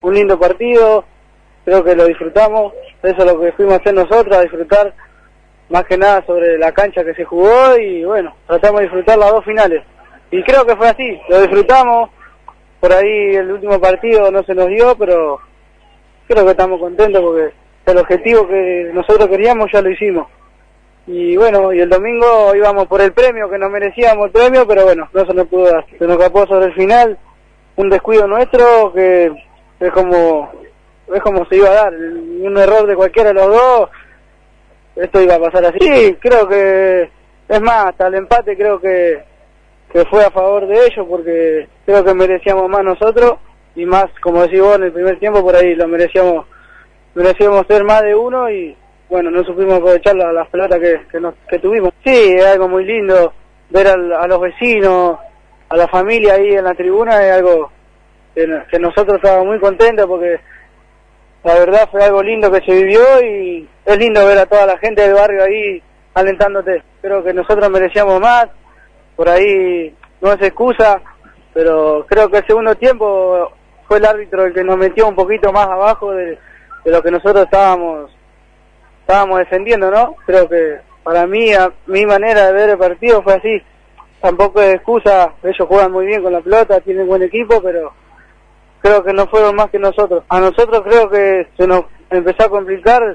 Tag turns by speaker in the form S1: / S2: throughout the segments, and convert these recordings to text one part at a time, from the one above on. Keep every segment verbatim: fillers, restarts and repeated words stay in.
S1: un lindo partido, creo que lo disfrutamos, eso es lo que fuimos a hacer nosotros, a disfrutar más que nada sobre la cancha que se jugó y bueno, tratamos de disfrutar las dos finales. Y creo que fue así, lo disfrutamos, por ahí el último partido no se nos dio, pero creo que estamos contentos porque el objetivo que nosotros queríamos ya lo hicimos. Y bueno, y el domingo íbamos por el premio, que nos merecíamos el premio, pero bueno, no se nos pudo dar. Se nos escapó sobre el final, un descuido nuestro que es como, es como se iba a dar, un error de cualquiera de los dos, esto iba a pasar así. Sí, creo que, es más, hasta el empate creo que, que fue a favor de ellos, porque creo que merecíamos más nosotros, y más, como decís vos, en el primer tiempo por ahí lo merecíamos, merecíamos ser más de uno, y bueno, no supimos aprovechar las la pelotas que, que, nos, que tuvimos. Sí, es algo muy lindo, ver al, a los vecinos, a la familia ahí en la tribuna, es algo que, que nosotros estábamos muy contentos, porque la verdad fue algo lindo que se vivió y es lindo ver a toda la gente del barrio ahí alentándote. Creo que nosotros merecíamos más, por ahí no es excusa, pero creo que el segundo tiempo fue el árbitro el que nos metió un poquito más abajo de, de lo que nosotros estábamos estábamos defendiendo, ¿no? Creo que para mí, a mi manera de ver el partido fue así. Tampoco es excusa, ellos juegan muy bien con la pelota, tienen buen equipo, pero creo que no fueron más que nosotros. A nosotros creo que se nos empezó a complicar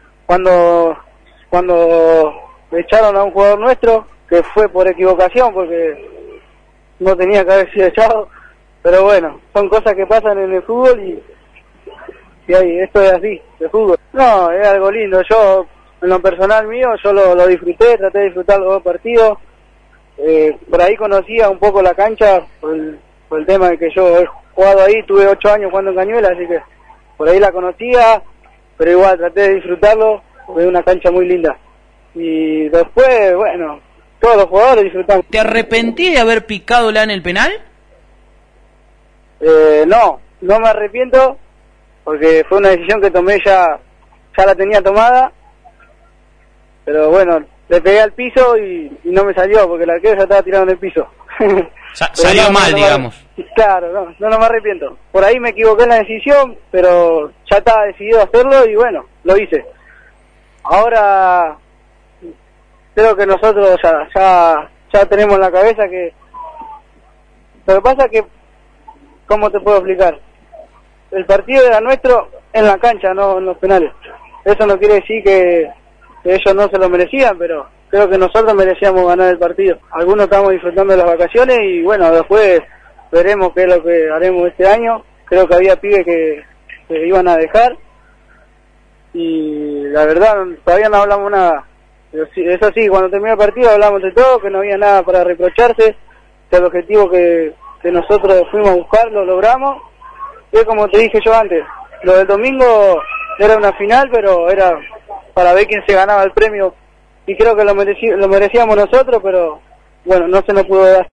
S1: cuando cuando echaron a un jugador nuestro, que fue por equivocación, porque no tenía que haber sido echado, pero bueno, son cosas que pasan en el fútbol y, y ahí, esto es así, de fútbol. No, es algo lindo, yo, en lo personal mío, yo lo, lo disfruté, traté de disfrutar los dos partidos, eh, por ahí conocía un poco la cancha, por el, por el tema de que yo he jugado ahí, tuve ocho años jugando en Cañuelas, así que por ahí la conocía, pero igual traté de disfrutarlo, porque es una cancha muy linda. Y después, bueno, todos los jugadores disfrutamos.
S2: ¿Te arrepentís de haber picado la en el penal?
S1: Eh, no, no me arrepiento, porque fue una decisión que tomé ya, ya la tenía tomada, pero bueno, le pegué al piso y, y no me salió, porque el arquero ya estaba tirado en el piso.
S2: Sa salió no, mal, no, no digamos.
S1: Me, claro, no, no, no me arrepiento. Por ahí me equivoqué en la decisión, pero ya estaba decidido a hacerlo y bueno, lo hice. Ahora creo que nosotros ya, ya, ya tenemos en la cabeza que... Lo que pasa es que, ¿cómo te puedo explicar? El partido era nuestro en la cancha, no en los penales. Eso no quiere decir que, que ellos no se lo merecían, pero creo que nosotros merecíamos ganar el partido. Algunos estamos disfrutando de las vacaciones y bueno, después veremos qué es lo que haremos este año. Creo que había pibes que, que iban a dejar y la verdad todavía no hablamos nada. Pero sí, eso sí, cuando terminó el partido hablamos de todo, que no había nada para reprocharse, que el objetivo que, que nosotros fuimos a buscar lo logramos. Y es como te dije yo antes, lo del domingo era una final, pero era para ver quién se ganaba el premio y creo que lo, mereci lo merecíamos nosotros, pero bueno, no se nos pudo dar.